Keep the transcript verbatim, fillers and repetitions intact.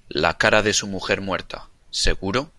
la cara de su mujer muerta. ¿ seguro?